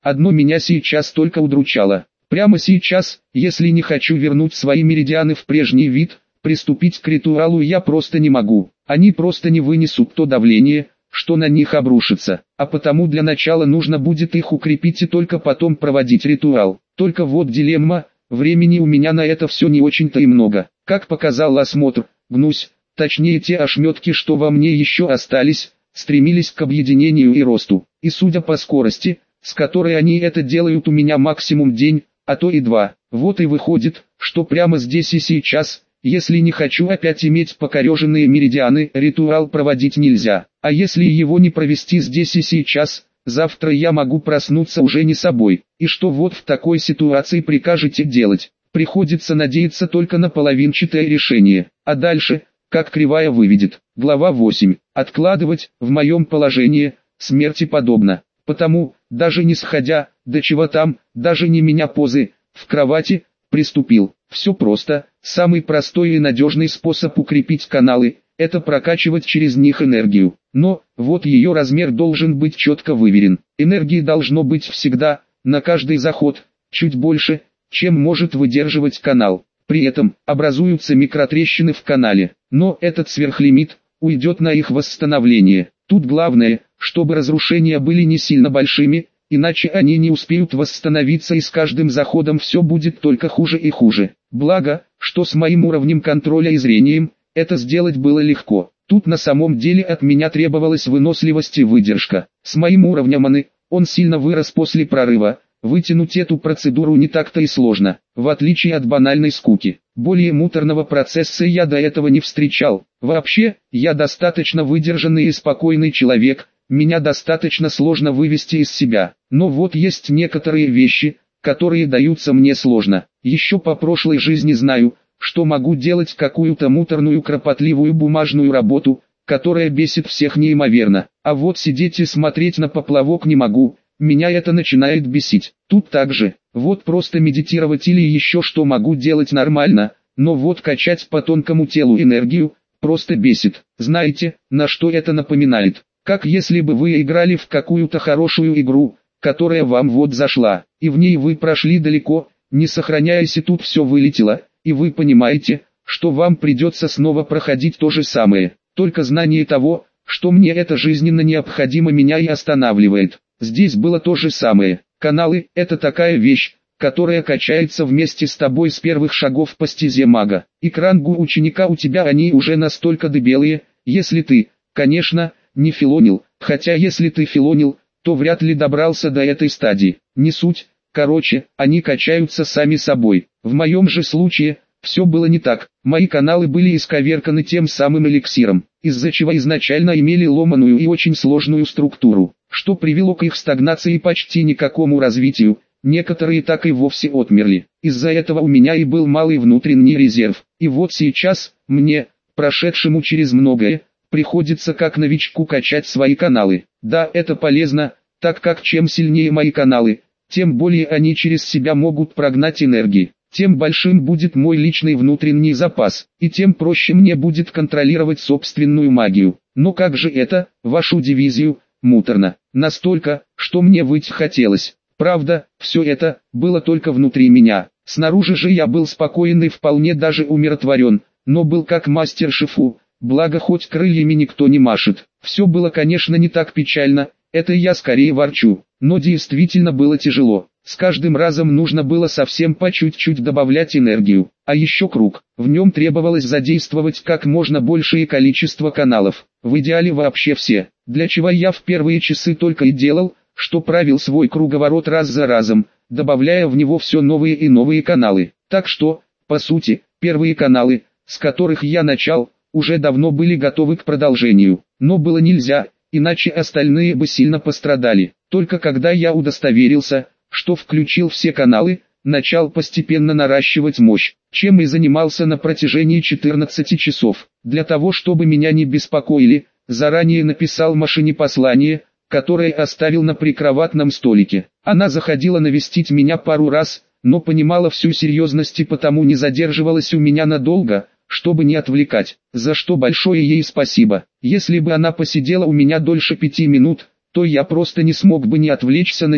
одно меня сейчас только удручало. Прямо сейчас, если не хочу вернуть свои меридианы в прежний вид, приступить к ритуалу я просто не могу. Они просто не вынесут то давление, что на них обрушится. А потому для начала нужно будет их укрепить и только потом проводить ритуал. Только вот дилемма, времени у меня на это все не очень-то и много. Как показал осмотр, гнусь, точнее те ошметки, что во мне еще остались, стремились к объединению и росту. И судя по скорости, с которой они это делают, у меня максимум день, а то и два. Вот и выходит, что прямо здесь и сейчас, если не хочу опять иметь покореженные меридианы, ритуал проводить нельзя. А если его не провести здесь и сейчас, завтра я могу проснуться уже не собой. И что вот в такой ситуации прикажете делать? Приходится надеяться только на половинчатое решение. А дальше, как кривая выведет. Глава 8. Откладывать, в моем положении, смерти подобно. Потому, даже не сходя, до чего там, даже не меня позы, в кровати, приступил. Все просто, самый простой и надежный способ укрепить каналы, это прокачивать через них энергию. Но, вот ее размер должен быть четко выверен. Энергии должно быть всегда, на каждый заход, чуть больше, чем может выдерживать канал. При этом, образуются микротрещины в канале. Но этот сверхлимит, уйдет на их восстановление. Тут главное, чтобы разрушения были не сильно большими, иначе они не успеют восстановиться и с каждым заходом все будет только хуже и хуже. Благо, что с моим уровнем контроля и зрением, это сделать было легко. Тут на самом деле от меня требовалась выносливость и выдержка. С моим уровнем маны, он сильно вырос после прорыва, вытянуть эту процедуру не так-то и сложно, в отличие от банальной скуки. Более муторного процесса я до этого не встречал. Вообще, я достаточно выдержанный и спокойный человек, меня достаточно сложно вывести из себя. Но вот есть некоторые вещи, которые даются мне сложно. Еще по прошлой жизни знаю, что могу делать какую-то муторную кропотливую бумажную работу, которая бесит всех неимоверно. А вот сидеть и смотреть на поплавок не могу, меня это начинает бесить. Тут также, вот просто медитировать или еще что могу делать нормально, но вот качать по тонкому телу энергию, просто бесит. Знаете, на что это напоминает? Как если бы вы играли в какую-то хорошую игру, которая вам вот зашла, и в ней вы прошли далеко, не сохраняясь, и тут все вылетело, и вы понимаете, что вам придется снова проходить то же самое. Только знание того, что мне это жизненно необходимо, меня и останавливает. Здесь было то же самое. Каналы – это такая вещь, которая качается вместе с тобой с первых шагов по стезе мага. И к рангу ученика у тебя они уже настолько дебелые, если ты, конечно, не филонил, хотя если ты филонил, то вряд ли добрался до этой стадии. Не суть, короче, они качаются сами собой. В моем же случае, все было не так. Мои каналы были исковерканы тем самым эликсиром, из-за чего изначально имели ломаную и очень сложную структуру, что привело к их стагнации и почти никакому развитию. Некоторые так и вовсе отмерли. Из-за этого у меня и был малый внутренний резерв. И вот сейчас, мне, прошедшему через многое, приходится как новичку качать свои каналы. Да, это полезно, так как чем сильнее мои каналы, тем более они через себя могут прогнать энергии, тем большим будет мой личный внутренний запас, и тем проще мне будет контролировать собственную магию. Но как же это, вашу дивизию, муторно, настолько, что мне выть хотелось. Правда, все это было только внутри меня. Снаружи же я был спокоен и вполне даже умиротворен, но был как мастер шифу, благо хоть крыльями никто не машет. Все было, конечно, не так печально, это я скорее ворчу, но действительно было тяжело. С каждым разом нужно было совсем по чуть-чуть добавлять энергию. А еще круг, в нем требовалось задействовать как можно большее количество каналов, в идеале вообще все, для чего я в первые часы только и делал, что правил свой круговорот раз за разом, добавляя в него все новые и новые каналы. Так что, по сути, первые каналы, с которых я начал, уже давно были готовы к продолжению. Но было нельзя, иначе остальные бы сильно пострадали. Только когда я удостоверился, что включил все каналы, начал постепенно наращивать мощь, чем и занимался на протяжении 14 часов. Для того, чтобы меня не беспокоили, заранее написал машине послание, которое оставил на прикроватном столике. Она заходила навестить меня пару раз, но понимала всю серьезность и потому не задерживалась у меня надолго, чтобы не отвлекать, за что большое ей спасибо. Если бы она посидела у меня дольше 5 минут, то я просто не смог бы не отвлечься на нее.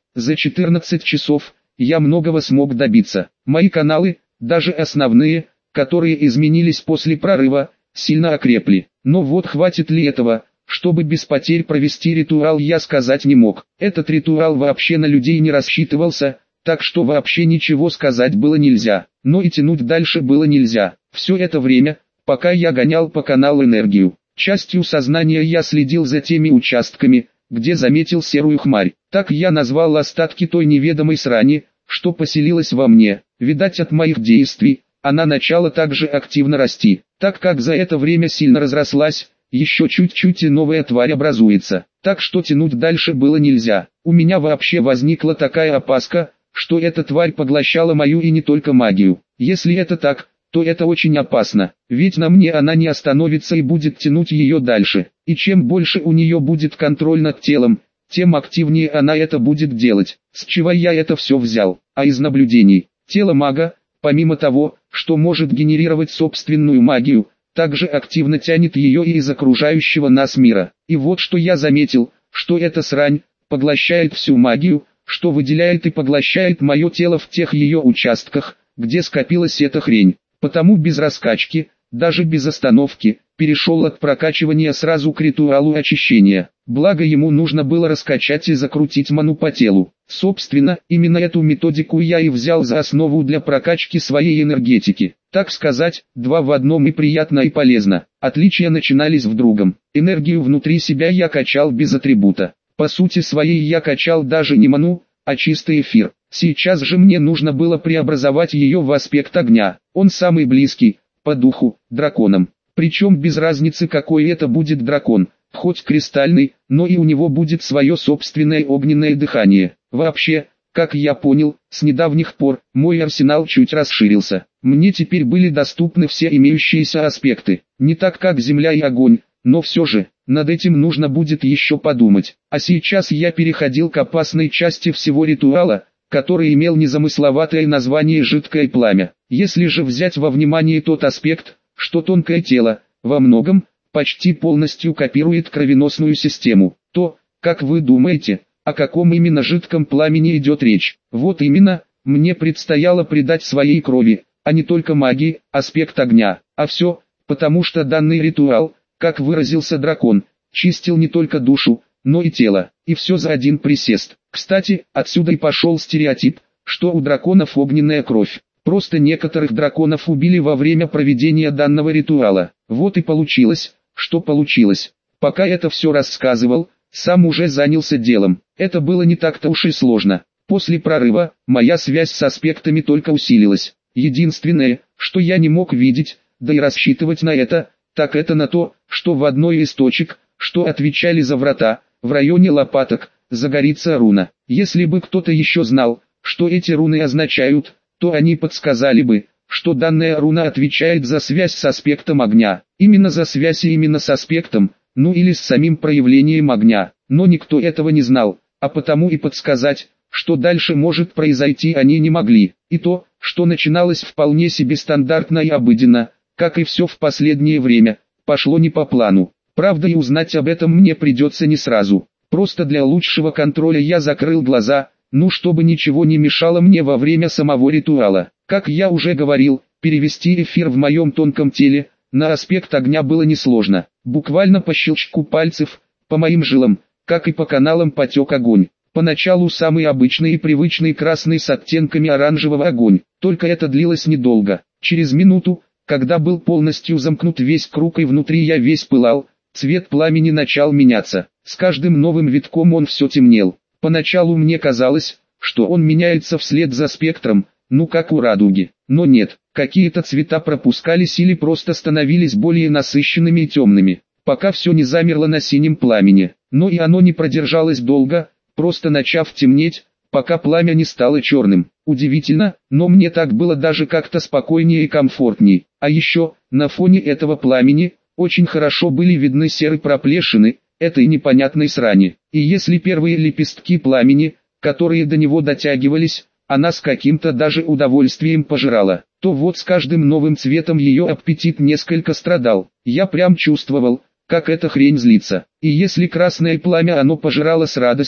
За 14 часов я многого смог добиться. Мои каналы, даже основные, которые изменились после прорыва, сильно окрепли. Но вот хватит ли этого, чтобы без потерь провести ритуал, я сказать не мог. Этот ритуал вообще на людей не рассчитывался, так что вообще ничего сказать было нельзя. Но и тянуть дальше было нельзя. Все это время, пока я гонял по каналу энергию, частью сознания я следил за теми участками, где заметил серую хмарь. Так я назвал остатки той неведомой срани, что поселилась во мне. Видать, от моих действий она начала также активно расти, так как за это время сильно разрослась. Еще чуть-чуть и новая тварь образуется, так что тянуть дальше было нельзя. У меня вообще возникла такая опаска, что эта тварь поглощала мою и не только магию. Если это так, то это очень опасно, ведь на мне она не остановится и будет тянуть ее дальше. И чем больше у нее будет контроль над телом, тем активнее она это будет делать. С чего я это все взял? А из наблюдений. Тело мага, помимо того, что может генерировать собственную магию, также активно тянет ее и из окружающего нас мира. И вот что я заметил, что эта срань поглощает всю магию, что выделяет и поглощает мое тело в тех ее участках, где скопилась эта хрень. Потому без раскачки, даже без остановки, перешел от прокачивания сразу к ритуалу очищения. Благо ему нужно было раскачать и закрутить ману по телу. Собственно, именно эту методику я и взял за основу для прокачки своей энергетики. Так сказать, два в одном, и приятно и полезно. Отличия начинались в другом. Энергию внутри себя я качал без атрибута. По сути своей я качал даже не ману, а чистый эфир. Сейчас же мне нужно было преобразовать ее в аспект огня. Он самый близкий, по духу, драконам. Причем без разницы, какой это будет дракон, хоть кристальный, но и у него будет свое собственное огненное дыхание. Вообще, как я понял, с недавних пор мой арсенал чуть расширился. Мне теперь были доступны все имеющиеся аспекты. Не так как земля и огонь, но все же, над этим нужно будет еще подумать. А сейчас я переходил к опасной части всего ритуала, который имел незамысловатое название «жидкое пламя». Если же взять во внимание тот аспект, что тонкое тело, во многом, почти полностью копирует кровеносную систему, то, как вы думаете, о каком именно жидком пламени идет речь? Вот именно, мне предстояло придать своей крови, а не только магии, аспект огня. А все, потому что данный ритуал, как выразился дракон, чистил не только душу, но и тело, и все за один присест. Кстати, отсюда и пошел стереотип, что у драконов огненная кровь. Просто некоторых драконов убили во время проведения данного ритуала. Вот и получилось, что получилось. Пока это все рассказывал, сам уже занялся делом. Это было не так-то уж и сложно. После прорыва, моя связь с аспектами только усилилась. Единственное, что я не мог видеть, да и рассчитывать на это, так это на то, что в одной из точек, что отвечали за врата, в районе лопаток, загорится руна. Если бы кто-то еще знал, что эти руны означают, то они подсказали бы, что данная руна отвечает за связь с аспектом огня. Именно за связь и именно с аспектом, ну или с самим проявлением огня. Но никто этого не знал, а потому и подсказать, что дальше может произойти, они не могли. И то, что начиналось вполне себе стандартно и обыденно, как и все в последнее время, пошло не по плану. Правда, и узнать об этом мне придется не сразу. Просто для лучшего контроля я закрыл глаза, чтобы ничего не мешало мне во время самого ритуала. Как я уже говорил, перевести эфир в моем тонком теле на аспект огня было несложно. Буквально по щелчку пальцев, по моим жилам, как и по каналам потек огонь. Поначалу самый обычный и привычный красный с оттенками оранжевого огонь, только это длилось недолго. Через минуту, когда был полностью замкнут весь круг и внутри я весь пылал, цвет пламени начал меняться. С каждым новым витком он все темнел. Поначалу мне казалось, что он меняется вслед за спектром, как у радуги. Но нет, какие-то цвета пропускались или просто становились более насыщенными и темными, пока все не замерло на синем пламени. Но и оно не продержалось долго, просто начав темнеть, пока пламя не стало черным. Удивительно, но мне так было даже как-то спокойнее и комфортней. А еще, на фоне этого пламени, очень хорошо были видны серые проплешины этой непонятной срани. И если первые лепестки пламени, которые до него дотягивались, она с каким-то даже удовольствием пожирала, то вот с каждым новым цветом ее аппетит несколько страдал. Я прям чувствовал, как эта хрень злится. И если красное пламя оно пожирало с радостью,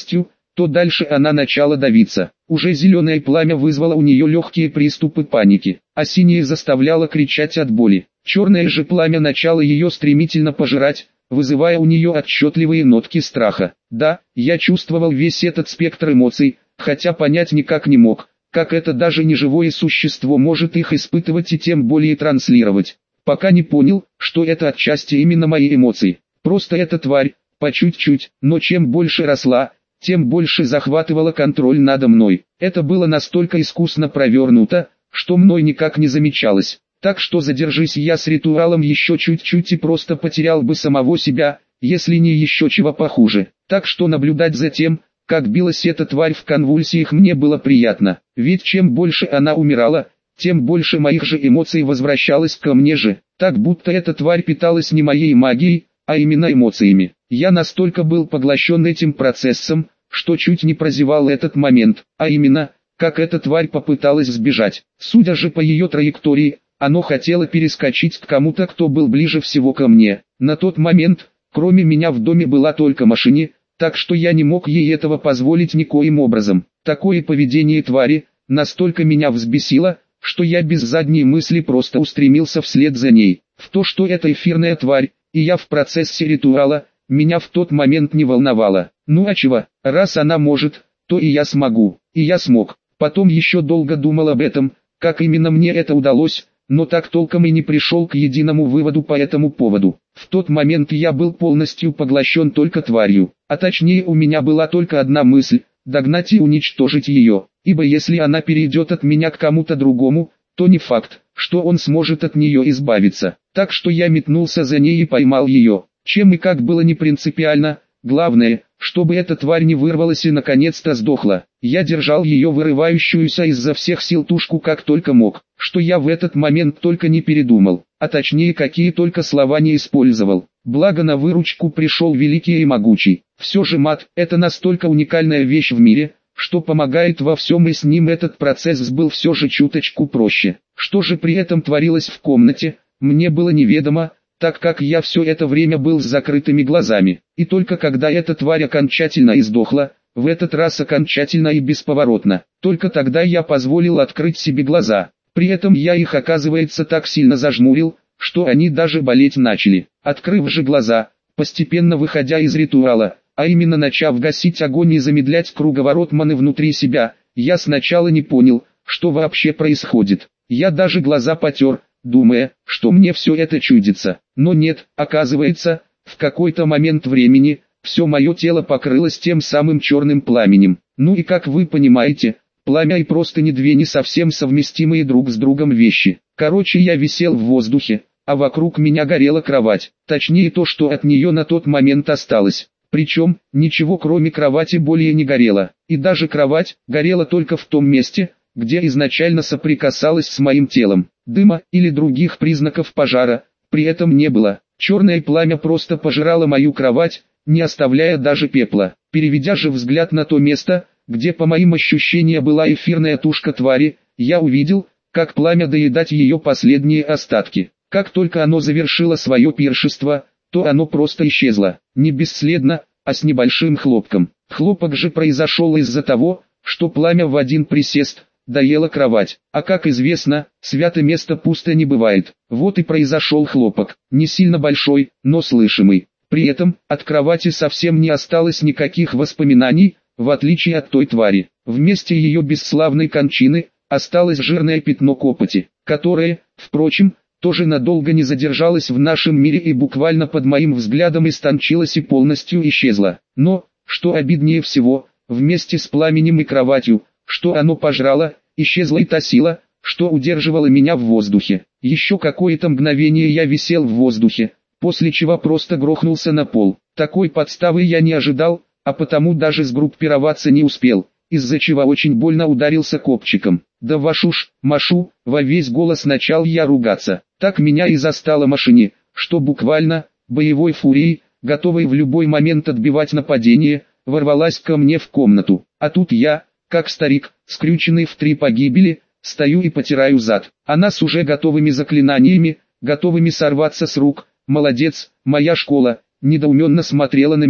то дальше она начала давиться. Уже зеленое пламя вызвало у нее легкие приступы паники, а синее заставляло кричать от боли. Черное же пламя начало ее стремительно пожирать, вызывая у нее отчетливые нотки страха. Да, я чувствовал весь этот спектр эмоций, хотя понять никак не мог, как это даже неживое существо может их испытывать и тем более транслировать. Пока не понял, что это отчасти именно мои эмоции. Просто эта тварь, по чуть-чуть, но чем больше росла, тем больше захватывала контроль надо мной. Это было настолько искусно провернуто, что мной никак не замечалось. Так что задержись я с ритуалом еще чуть-чуть и просто потерял бы самого себя, если не еще чего похуже. Так что наблюдать за тем, как билась эта тварь в конвульсиях, мне было приятно. Ведь чем больше она умирала, тем больше моих же эмоций возвращалось ко мне же. Так будто эта тварь питалась не моей магией, а именно эмоциями. Я настолько был поглощен этим процессом, что чуть не прозевал этот момент, а именно, как эта тварь попыталась сбежать. Судя же по ее траектории, оно хотело перескочить к кому-то, кто был ближе всего ко мне. На тот момент, кроме меня в доме была только машина, так что я не мог ей этого позволить никоим образом. Такое поведение твари настолько меня взбесило, что я без задней мысли просто устремился вслед за ней. В то, что это эфирная тварь, и я в процессе ритуала, меня в тот момент не волновало. Ну а чего, раз она может, то и я смогу. И я смог. Потом еще долго думал об этом, как именно мне это удалось, но так толком и не пришел к единому выводу по этому поводу. В тот момент я был полностью поглощен только тварью, а точнее у меня была только одна мысль – догнать и уничтожить ее, ибо если она перейдет от меня к кому-то другому, то не факт, что он сможет от нее избавиться. Так что я метнулся за ней и поймал ее. Чем и как было не принципиально, главное, чтобы эта тварь не вырвалась и наконец-то сдохла. Я держал ее вырывающуюся изо всех сил тушку как только мог, что я в этот момент только не передумал, а точнее какие только слова не использовал. Благо на выручку пришел великий и могучий. Все же мат – это настолько уникальная вещь в мире, что помогает во всем, и с ним этот процесс был все же чуточку проще. Что же при этом творилось в комнате, мне было неведомо, так как я все это время был с закрытыми глазами. И только когда эта тварь окончательно издохла, в этот раз окончательно и бесповоротно, только тогда я позволил открыть себе глаза. При этом я их, оказывается, так сильно зажмурил, что они даже болеть начали. Открыв же глаза, постепенно выходя из ритуала, а именно начав гасить огонь и замедлять круговорот маны внутри себя, я сначала не понял, что вообще происходит. Я даже глаза потер, думая, что мне все это чудится. Но нет, оказывается, в какой-то момент времени, все мое тело покрылось тем самым черным пламенем. Ну и как вы понимаете, пламя и простыни две не совсем совместимые друг с другом вещи. Короче, я висел в воздухе, а вокруг меня горела кровать. Точнее то, что от нее на тот момент осталось. Причем, ничего кроме кровати более не горело. И даже кровать горела только в том месте, где изначально соприкасалась с моим телом. Дыма или других признаков пожара при этом не было. Черное пламя просто пожирало мою кровать, не оставляя даже пепла. Переведя же взгляд на то место, где по моим ощущениям была эфирная тушка твари, я увидел, как пламя доедать ее последние остатки. Как только оно завершило свое пиршество, то оно просто исчезло. Не бесследно, а с небольшим хлопком. Хлопок же произошел из-за того, что пламя в один присест доело кровать. А как известно, свято место пусто не бывает. Вот и произошел хлопок, не сильно большой, но слышимый. При этом, от кровати совсем не осталось никаких воспоминаний, в отличие от той твари. Вместе ее бесславной кончины, осталось жирное пятно копоти, которое, впрочем, тоже надолго не задержалось в нашем мире и буквально под моим взглядом истончилось и полностью исчезло. Но, что обиднее всего, вместе с пламенем и кроватью, что оно пожрало, исчезла и та сила, что удерживала меня в воздухе. Еще какое-то мгновение я висел в воздухе, после чего просто грохнулся на пол. Такой подставы я не ожидал, а потому даже сгруппироваться не успел, из-за чего очень больно ударился копчиком. Да вашу ж, Машу, во весь голос начал я ругаться. Так меня и застала машине, что буквально, боевой фурией, готовой в любой момент отбивать нападение, ворвалась ко мне в комнату. А тут я, как старик, скрюченный в 3 погибели, стою и потираю зад. Она с уже готовыми заклинаниями, готовыми сорваться с рук. Молодец, моя школа, недоуменно смотрела на меня.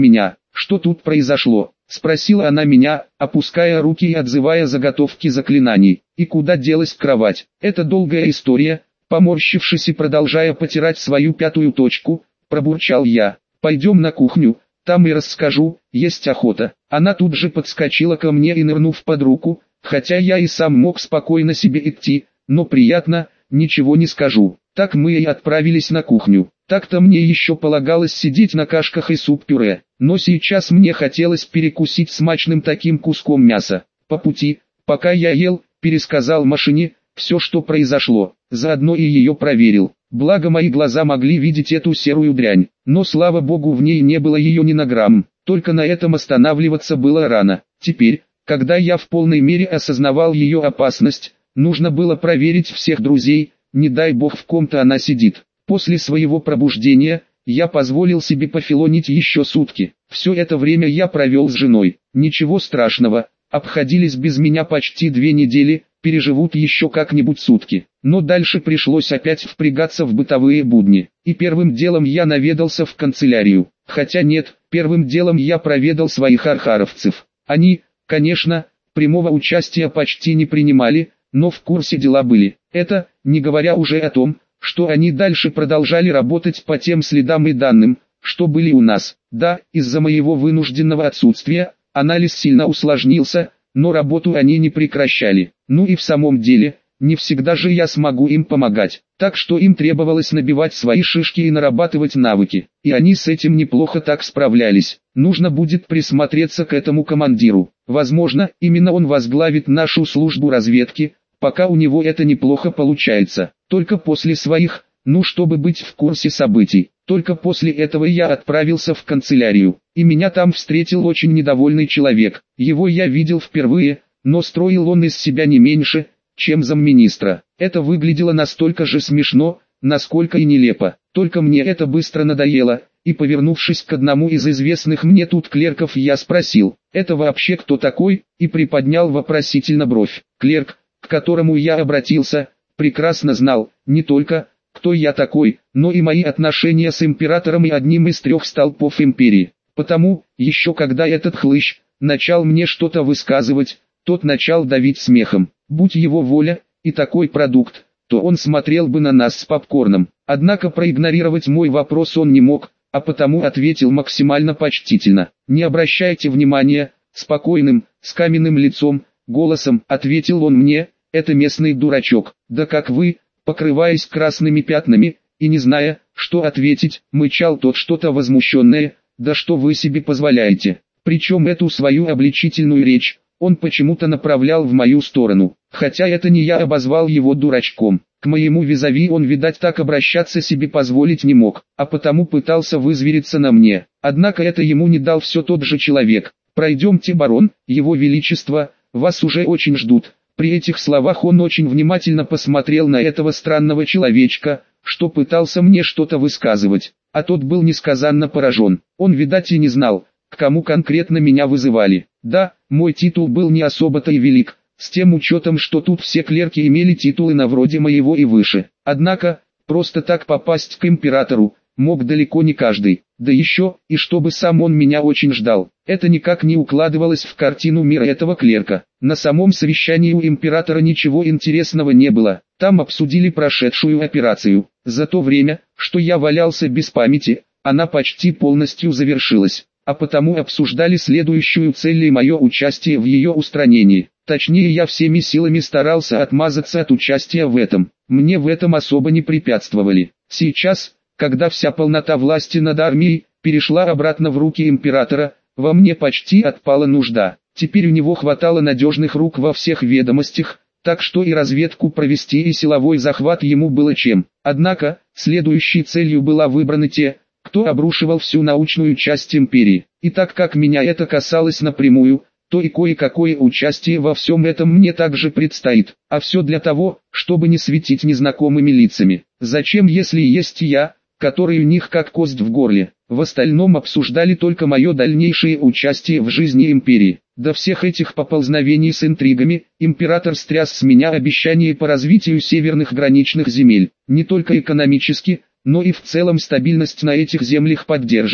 «Что тут произошло?» — спросила она меня, опуская руки и отзывая заготовки заклинаний. «И куда делась кровать?» «Это долгая история», — поморщившись и продолжая потирать свою пятую точку, пробурчал я. «Пойдем на кухню, там и расскажу, есть охота». Она тут же подскочила ко мне и нырнув под руку, хотя я и сам мог спокойно себе идти, но приятно, ничего не скажу. Так мы и отправились на кухню. Так-то мне еще полагалось сидеть на кашках и суп-пюре, но сейчас мне хотелось перекусить смачным таким куском мяса. По пути, пока я ел, пересказал машине все, что произошло, заодно и ее проверил. Благо мои глаза могли видеть эту серую дрянь, но слава богу в ней не было ее ни на грамм, только на этом останавливаться было рано. Теперь, когда я в полной мере осознавал ее опасность, нужно было проверить всех друзей, не дай бог в ком-то она сидит. После своего пробуждения, я позволил себе пофилонить еще сутки. Все это время я провел с женой. Ничего страшного, обходились без меня почти 2 недели, переживут еще как-нибудь сутки. Но дальше пришлось опять впрягаться в бытовые будни. И первым делом я наведался в канцелярию. Хотя нет, первым делом я проведал своих архаровцев. Они, конечно, прямого участия почти не принимали, но в курсе дела были. Это, не говоря уже о том, что они дальше продолжали работать по тем следам и данным, что были у нас. Да, из-за моего вынужденного отсутствия, анализ сильно усложнился, но работу они не прекращали. Ну и в самом деле, не всегда же я смогу им помогать, так что им требовалось набивать свои шишки и нарабатывать навыки. И они с этим неплохо так справлялись. Нужно будет присмотреться к этому командиру. Возможно, именно он возглавит нашу службу разведки, пока у него это неплохо получается. Только после своих, чтобы быть в курсе событий. Только после этого я отправился в канцелярию. И меня там встретил очень недовольный человек. Его я видел впервые, но строил он из себя не меньше, чем замминистра. Это выглядело настолько же смешно, насколько и нелепо. Только мне это быстро надоело, и повернувшись к одному из известных мне тут клерков, я спросил: «Это вообще кто такой?» и приподнял вопросительно бровь. Клерк, к которому я обратился, прекрасно знал, не только, кто я такой, но и мои отношения с императором и одним из 3 столпов империи. Потому, еще когда этот хлыщ начал мне что-то высказывать, тот начал давить смехом. Будь его воля, и такой продукт, то он смотрел бы на нас с попкорном. Однако проигнорировать мой вопрос он не мог, а потому ответил максимально почтительно. «Не обращайте внимания», спокойным, с каменным лицом, голосом ответил он мне: «Это местный дурачок». «Да как вы», покрываясь красными пятнами, и не зная, что ответить, мычал тот что-то возмущенное: «Да что вы себе позволяете?» Причем эту свою обличительную речь он почему-то направлял в мою сторону, хотя это не я обозвал его дурачком. К моему визави он, видать, так обращаться себе позволить не мог, а потому пытался вызвериться на мне. Однако это ему не дал все тот же человек. «Пройдемте, барон, его величество, вас уже очень ждут». При этих словах он очень внимательно посмотрел на этого странного человечка, что пытался мне что-то высказывать, а тот был несказанно поражен. Он, видать, и не знал, к кому конкретно меня вызывали. Да, мой титул был не особо-то и велик, с тем учетом, что тут все клерки имели титулы на вроде моего и выше. Однако, просто так попасть к императору мог далеко не каждый, да еще, и чтобы сам он меня очень ждал. Это никак не укладывалось в картину мира этого клерка. На самом совещании у императора ничего интересного не было, там обсудили прошедшую операцию. За то время, что я валялся без памяти, она почти полностью завершилась, а потому обсуждали следующую цель и мое участие в ее устранении. Точнее, я всеми силами старался отмазаться от участия в этом. Мне в этом особо не препятствовали. Сейчас, когда вся полнота власти над армией перешла обратно в руки императора, во мне почти отпала нужда. Теперь у него хватало надежных рук во всех ведомостях, так что и разведку провести, и силовой захват ему было чем. Однако, следующей целью была выбраны те, кто обрушивал всю научную часть империи. И так как меня это касалось напрямую, то и кое-какое участие во всем этом мне также предстоит. А все для того, чтобы не светить незнакомыми лицами. Зачем, если есть я, который у них как кость в горле? В остальном обсуждали только мое дальнейшее участие в жизни империи. До всех этих поползновений с интригами, император стряс с меня обещание по развитию северных граничных земель. Не только экономически, но и в целом стабильность на этих землях поддерживать.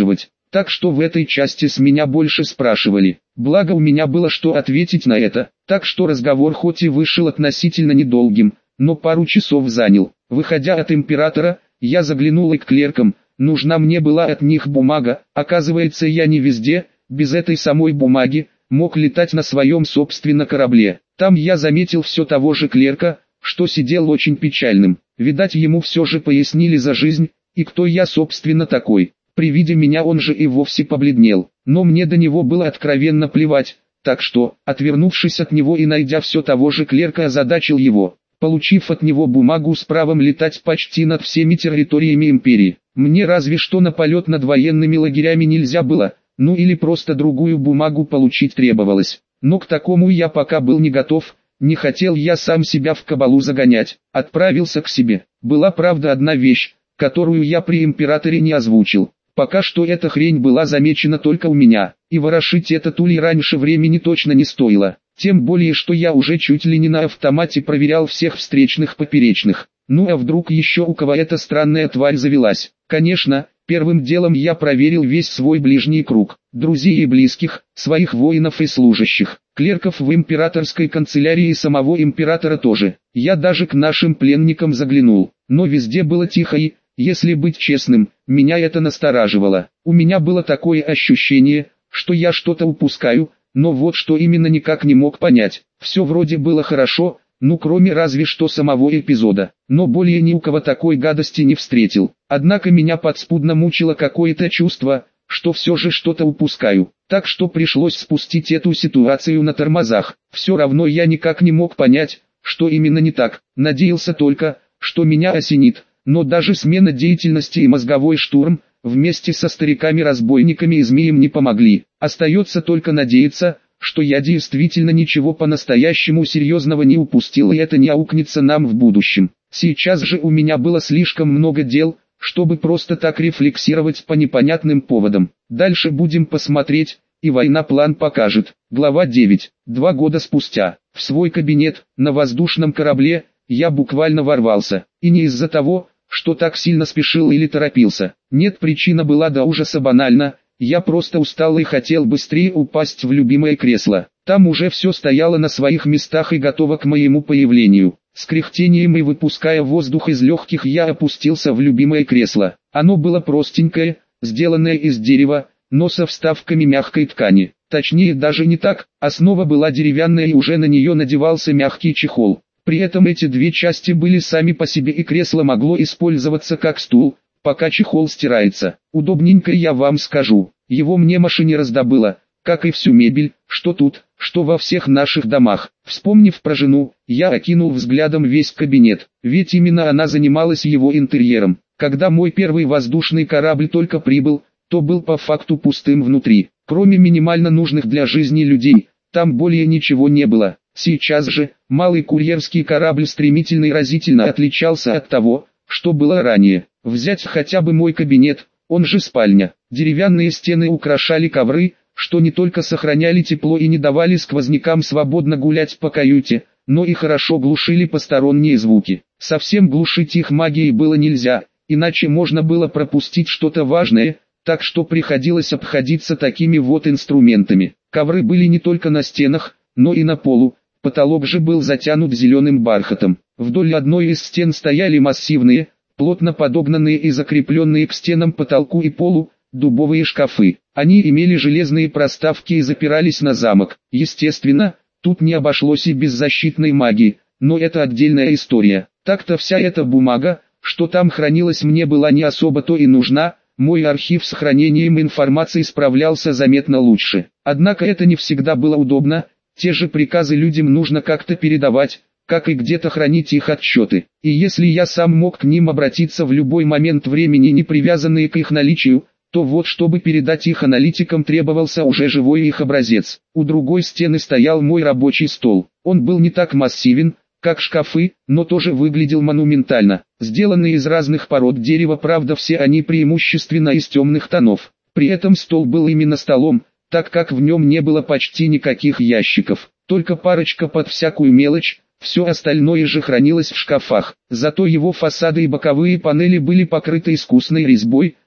так что в этой части с меня больше спрашивали. Благо у меня было что ответить на это, так что разговор хоть и вышел относительно недолгим, но пару часов занял. Выходя от императора, я заглянул и к клеркам, нужна мне была от них бумага, оказывается я не везде, без этой самой бумаги, мог летать на своем собственно корабле. Там я заметил все того же клерка, что сидел очень печальным. Видать ему все же пояснили за жизнь, и кто я собственно такой. При виде меня он же и вовсе побледнел, но мне до него было откровенно плевать, так что, отвернувшись от него и найдя все того же клерка, озадачил его, получив от него бумагу с правом летать почти над всеми территориями империи. Мне разве что на полет над военными лагерями нельзя было, ну или просто другую бумагу получить требовалось. Но к такому я пока был не готов, не хотел я сам себя в кабалу загонять, отправился к себе. Была правда одна вещь, которую я при императоре не озвучил. Пока что эта хрень была замечена только у меня, и ворошить этот улей раньше времени точно не стоило. Тем более, что я уже чуть ли не на автомате проверял всех встречных поперечных. Ну а вдруг еще у кого эта странная тварь завелась? Конечно, первым делом я проверил весь свой ближний круг, друзей и близких, своих воинов и служащих, клерков в императорской канцелярии и самого императора тоже. Я даже к нашим пленникам заглянул, но везде было тихо и, если быть честным, меня это настораживало. У меня было такое ощущение, что я что-то упускаю, но вот что именно никак не мог понять. Все вроде было хорошо, ну кроме разве что самого эпизода, но более ни у кого такой гадости не встретил. Однако меня подспудно мучило какое-то чувство, что все же что-то упускаю, так что пришлось спустить эту ситуацию на тормозах. Все равно я никак не мог понять, что именно не так, надеялся только, что меня осенит. Но даже смена деятельности и мозговой штурм, вместе со стариками-разбойниками и змеем не помогли. Остается только надеяться, что я действительно ничего по-настоящему серьезного не упустил и это не аукнется нам в будущем. Сейчас же у меня было слишком много дел, чтобы просто так рефлексировать по непонятным поводам. Дальше будем посмотреть, и война план покажет. Глава 9. 2 года спустя, в свой кабинет, на воздушном корабле, я буквально ворвался. И не из-за того, что так сильно спешил или торопился. Нет, причина была до ужаса банальна, я просто устал и хотел быстрее упасть в любимое кресло. Там уже все стояло на своих местах и готово к моему появлению. С кряхтением и выпуская воздух из легких я опустился в любимое кресло. Оно было простенькое, сделанное из дерева, но со вставками мягкой ткани. Точнее даже не так, основа была деревянная и уже на нее надевался мягкий чехол. При этом эти две части были сами по себе и кресло могло использоваться как стул, пока чехол стирается. Удобненько я вам скажу, его мне машине раздобыла, как и всю мебель, что тут, что во всех наших домах. Вспомнив про жену, я окинул взглядом весь кабинет, ведь именно она занималась его интерьером. Когда мой первый воздушный корабль только прибыл, то был по факту пустым внутри. Кроме минимально нужных для жизни людей, там более ничего не было. Сейчас же, малый курьерский корабль стремительно и разительно отличался от того, что было ранее. Взять хотя бы мой кабинет, он же спальня. Деревянные стены украшали ковры, что не только сохраняли тепло и не давали сквознякам свободно гулять по каюте, но и хорошо глушили посторонние звуки. Совсем глушить их магией было нельзя, иначе можно было пропустить что-то важное, так что приходилось обходиться такими вот инструментами. Ковры были не только на стенах, но и на полу. Потолок же был затянут зеленым бархатом. Вдоль одной из стен стояли массивные, плотно подогнанные и закрепленные к стенам, потолку и полу, дубовые шкафы. Они имели железные проставки и запирались на замок. Естественно, тут не обошлось и без защитной магии, но это отдельная история. Так-то вся эта бумага, что там хранилась, мне была не особо-то и нужна. Мой архив с хранением информации справлялся заметно лучше. Однако это не всегда было удобно. Те же приказы людям нужно как-то передавать, как и где-то хранить их отчеты. И если я сам мог к ним обратиться в любой момент времени, не привязанные к их наличию, то вот чтобы передать их аналитикам, требовался уже живой их образец. У другой стены стоял мой рабочий стол. Он был не так массивен, как шкафы, но тоже выглядел монументально. Сделанные из разных пород дерева, правда все они преимущественно из темных тонов. При этом стол был именно столом, так как в нем не было почти никаких ящиков, только парочка под всякую мелочь, все остальное же хранилось в шкафах. Зато его фасады и боковые панели были покрыты искусной резьбой,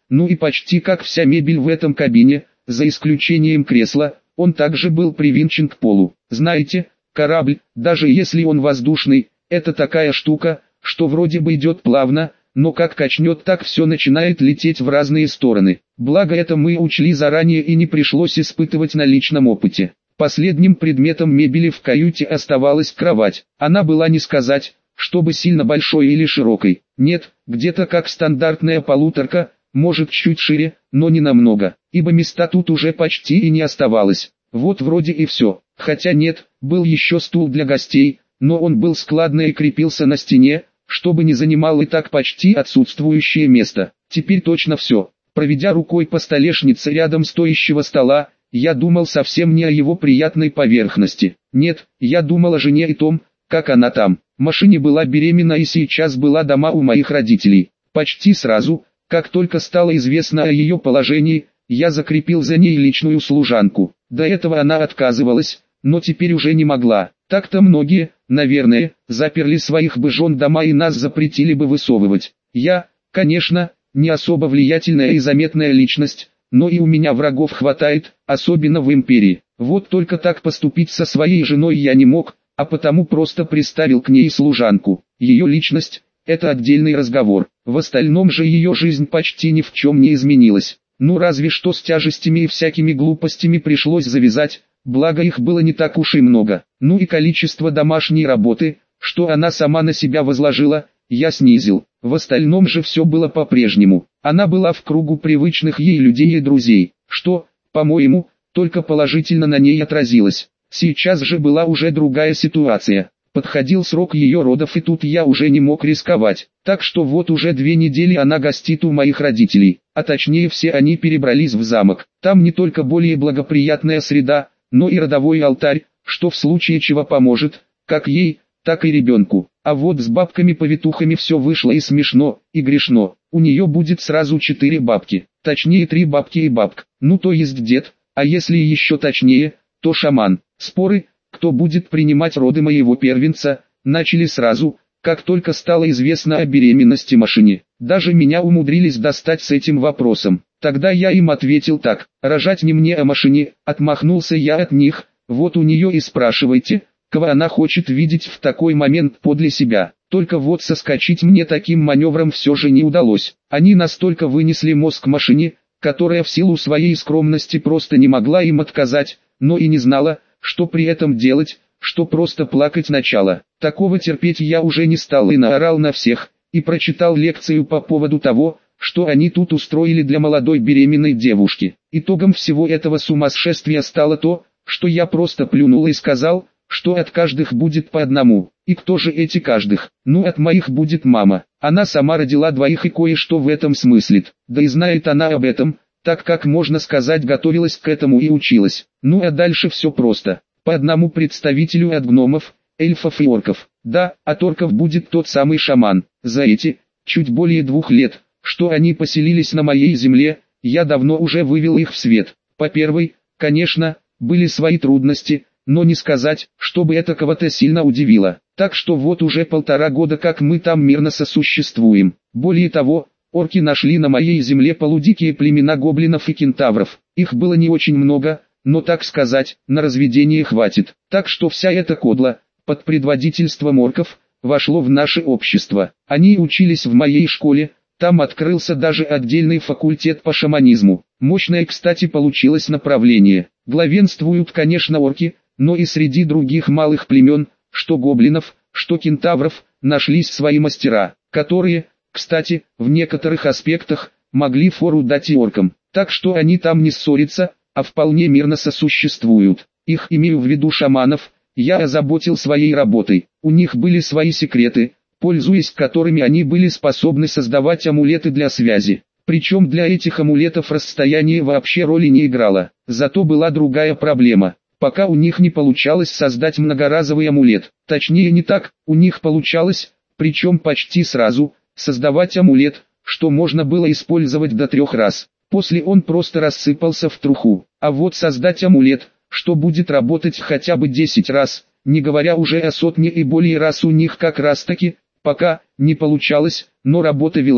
ну и почти как вся мебель в этом кабине, за исключением кресла, он также был привинчен к полу. Знаете, корабль, даже если он воздушный, это такая штука, что вроде бы идет плавно, но как качнет, так все начинает лететь в разные стороны. Благо это мы учли заранее и не пришлось испытывать на личном опыте. Последним предметом мебели в каюте оставалась кровать. Она была не сказать, чтобы сильно большой или широкой. Нет, где-то как стандартная полуторка, может чуть шире, но не намного, ибо места тут уже почти и не оставалось. Вот вроде и все. Хотя нет, был еще стул для гостей, но он был складно и крепился на стене, чтобы не занимал и так почти отсутствующее место. Теперь точно все. Проведя рукой по столешнице рядом стоящего стола, я думал совсем не о его приятной поверхности. Нет, я думал о жене и том, как она там. Машине была беременна и сейчас была дома у моих родителей. Почти сразу, как только стало известно о ее положении, я закрепил за ней личную служанку. До этого она отказывалась, но теперь уже не могла. Так-то многие, наверное, заперли своих бы жен дома и нас запретили бы высовывать. Я, конечно, не особо влиятельная и заметная личность, но и у меня врагов хватает, особенно в империи. Вот только так поступить со своей женой я не мог, а потому просто приставил к ней служанку. Ее личность – это отдельный разговор. В остальном же ее жизнь почти ни в чем не изменилась. Ну разве что с тяжестями и всякими глупостями пришлось завязать, благо их было не так уж и много. Ну и количество домашней работы, что она сама на себя возложила, я снизил. В остальном же все было по-прежнему. Она была в кругу привычных ей людей и друзей, что, по-моему, только положительно на ней отразилось. Сейчас же была уже другая ситуация. Подходил срок ее родов, и тут я уже не мог рисковать. Так что вот уже 2 недели она гостит у моих родителей, а точнее все они перебрались в замок. Там не только более благоприятная среда, но и родовой алтарь, что в случае чего поможет, как ей, так и ребенку. А вот с бабками-повитухами все вышло и смешно, и грешно. У нее будет сразу 4 бабки, точнее 3 бабки и бабк, ну то есть дед, а если еще точнее, то шаман. Споры, кто будет принимать роды моего первенца, начали сразу, как только стало известно о беременности Машине. Даже меня умудрились достать с этим вопросом. Тогда я им ответил так: рожать не мне, а Машине. Отмахнулся я от них. Вот у нее и спрашивайте, кого она хочет видеть в такой момент подле себя. Только вот соскочить мне таким маневром все же не удалось. Они настолько вынесли мозг Машине, которая в силу своей скромности просто не могла им отказать, но и не знала, что при этом делать, что просто плакать начала. Такого терпеть я уже не стал и наорал на всех, и прочитал лекцию по поводу того, что они тут устроили для молодой беременной девушки. Итогом всего этого сумасшествия стало то, что я просто плюнул и сказал, что от каждых будет по одному. И кто же эти каждых? Ну, от моих будет мама. Она сама родила 2 и кое-что в этом смыслит. Да и знает она об этом, так как, можно сказать, готовилась к этому и училась. Ну а дальше все просто. По одному представителю от гномов, эльфов и орков. Да, от орков будет тот самый шаман. За эти, чуть более 2 лет, что они поселились на моей земле, я давно уже вывел их в свет. По первой, конечно, были свои трудности, но не сказать, чтобы это кого-то сильно удивило. Так что вот уже 1,5 года как мы там мирно сосуществуем. Более того, орки нашли на моей земле полудикие племена гоблинов и кентавров. Их было не очень много, но так сказать, на разведение хватит. Так что вся эта кодла, под предводительством орков, вошло в наше общество. Они учились в моей школе, там открылся даже отдельный факультет по шаманизму. Мощное, кстати, получилось направление. Главенствуют, конечно, орки, но и среди других малых племен, что гоблинов, что кентавров, нашлись свои мастера, которые, кстати, в некоторых аспектах, могли фору дать и оркам. Так что они там не ссорятся, а вполне мирно сосуществуют. Их, имею в виду шаманов, я озаботил своей работой. У них были свои секреты, пользуясь которыми они были способны создавать амулеты для связи. Причем для этих амулетов расстояние вообще роли не играло. Зато была другая проблема. Пока у них не получалось создать многоразовый амулет. Точнее не так, у них получалось, причем почти сразу, создавать амулет, что можно было использовать до 3 раз. После он просто рассыпался в труху. А вот создать амулет, что будет работать хотя бы 10 раз, не говоря уже о сотне и более раз, у них как раз таки, пока, не получалось, но работа велась.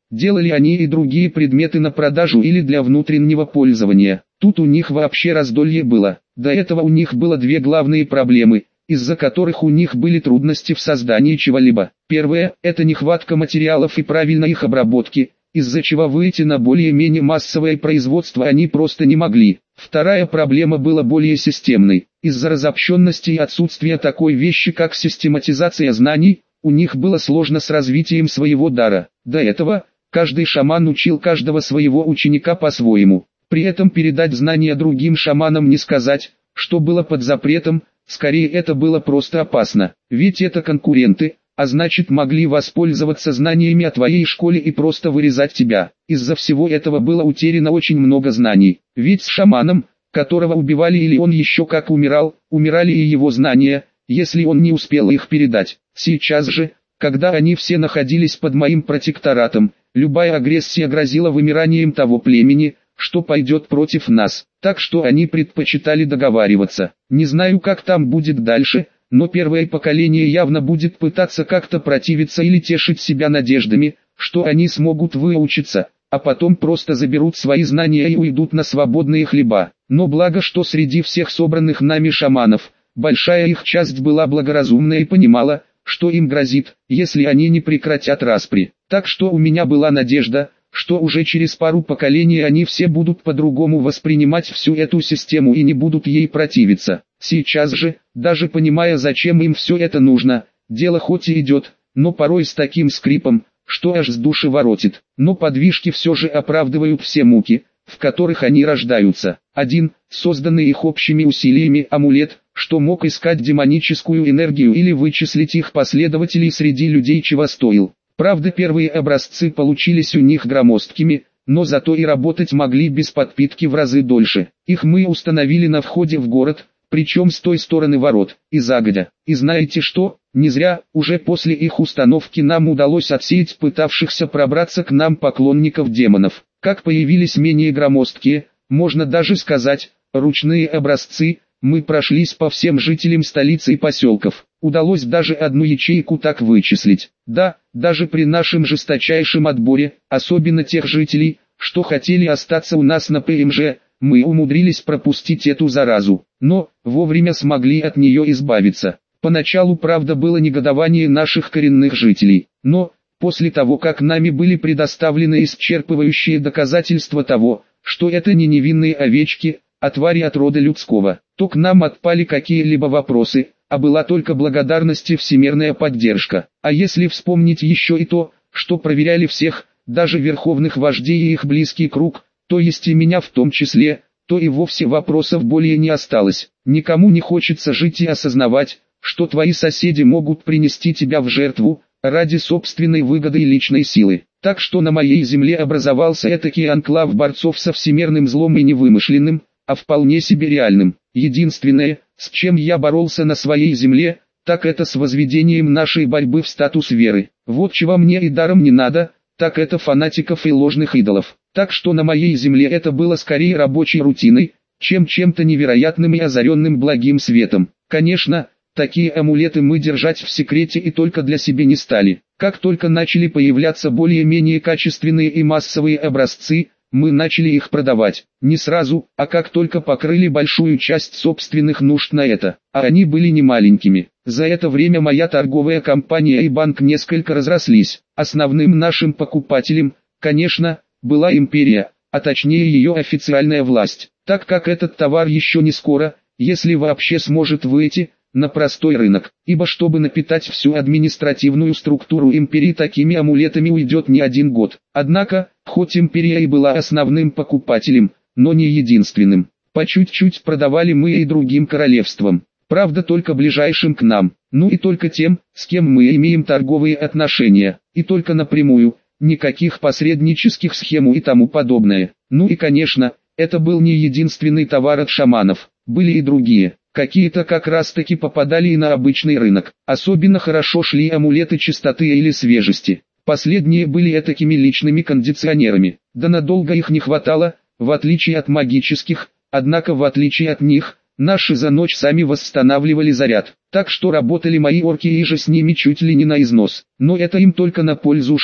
Делали они и другие предметы на продажу или для внутреннего пользования. Тут у них вообще раздолье было. До этого у них было две главные проблемы, из-за которых у них были трудности в создании чего-либо. Первое – это нехватка материалов и правильной их обработки, из-за чего выйти на более-менее массовое производство они просто не могли. Вторая проблема была более системной. Из-за разобщенности и отсутствия такой вещи, как систематизация знаний, у них было сложно с развитием своего дара. До этого, каждый шаман учил каждого своего ученика по-своему. При этом передать знания другим шаманам не сказать, что было под запретом, скорее это было просто опасно. Ведь это конкуренты, а значит могли воспользоваться знаниями о твоей школе и просто вырезать тебя. Из-за всего этого было утеряно очень много знаний. Ведь с шаманом, которого убивали или он еще как умирал, умирали и его знания, если он не успел их передать. Сейчас же, когда они все находились под моим протекторатом, любая агрессия грозила вымиранием того племени, что пойдет против нас. Так что они предпочитали договариваться. Не знаю, как там будет дальше, но первое поколение явно будет пытаться как-то противиться или тешить себя надеждами, что они смогут выучиться, а потом просто заберут свои знания и уйдут на свободные хлеба. Но благо, что среди всех собранных нами шаманов, большая их часть была благоразумна и понимала, что им грозит, если они не прекратят распри. Так что у меня была надежда, что уже через пару поколений они все будут по-другому воспринимать всю эту систему и не будут ей противиться. Сейчас же, даже понимая, зачем им все это нужно, дело хоть и идет, но порой с таким скрипом, что аж с души воротит. Но подвижки все же оправдывают все муки, в которых они рождаются. Один, созданный их общими усилиями амулет, что мог искать демоническую энергию или вычислить их последователей среди людей, чего стоил. Правда, первые образцы получились у них громоздкими, но зато и работать могли без подпитки в разы дольше. Их мы установили на входе в город, причем с той стороны ворот, и загодя. И знаете что, не зря, уже после их установки нам удалось отсеять пытавшихся пробраться к нам поклонников демонов. Как появились менее громоздкие, можно даже сказать, ручные образцы, мы прошлись по всем жителям столицы и поселков. Удалось даже одну ячейку так вычислить. Да, даже при нашем жесточайшем отборе, особенно тех жителей, что хотели остаться у нас на ПМЖ, мы умудрились пропустить эту заразу, но вовремя смогли от нее избавиться. Поначалу, правда, было негодование наших коренных жителей, но после того, как нами были предоставлены исчерпывающие доказательства того, что это не невинные овечки, а твари от рода людского, то к нам отпали какие-либо вопросы, а была только благодарность и всемирная поддержка. А если вспомнить еще и то, что проверяли всех, даже верховных вождей и их близкий круг, то есть и меня в том числе, то и вовсе вопросов более не осталось. Никому не хочется жить и осознавать, что твои соседи могут принести тебя в жертву, ради собственной выгоды и личной силы. Так что на моей земле образовался этакий анклав борцов со всемирным злом и невымышленным, а вполне себе реальным. Единственное, с чем я боролся на своей земле, так это с возведением нашей борьбы в статус веры. Вот чего мне и даром не надо, так это фанатиков и ложных идолов. Так что на моей земле это было скорее рабочей рутиной, чем чем-то невероятным и озаренным благим светом. Конечно, такие амулеты мы держать в секрете и только для себя не стали. Как только начали появляться более-менее качественные и массовые образцы, мы начали их продавать. Не сразу, а как только покрыли большую часть собственных нужд на это. А они были не маленькими. За это время моя торговая компания и банк несколько разрослись. Основным нашим покупателем, конечно, была империя, а точнее ее официальная власть. Так как этот товар еще не скоро, если вообще сможет выйти, на простой рынок, ибо чтобы напитать всю административную структуру империи такими амулетами уйдет не один год. Однако, хоть империя и была основным покупателем, но не единственным, по чуть-чуть продавали мы и другим королевствам, правда только ближайшим к нам, ну и только тем, с кем мы имеем торговые отношения, и только напрямую, никаких посреднических схем и тому подобное. Ну и конечно, это был не единственный товар от шаманов, были и другие. Какие-то как раз таки попадали и на обычный рынок. Особенно хорошо шли амулеты чистоты или свежести. Последние были этакими личными кондиционерами. Да надолго их не хватало, в отличие от магических, однако в отличие от них, наши за ночь сами восстанавливали заряд. Так что работали мои орки и же с ними чуть ли не на износ. Но это им только на пользу шло.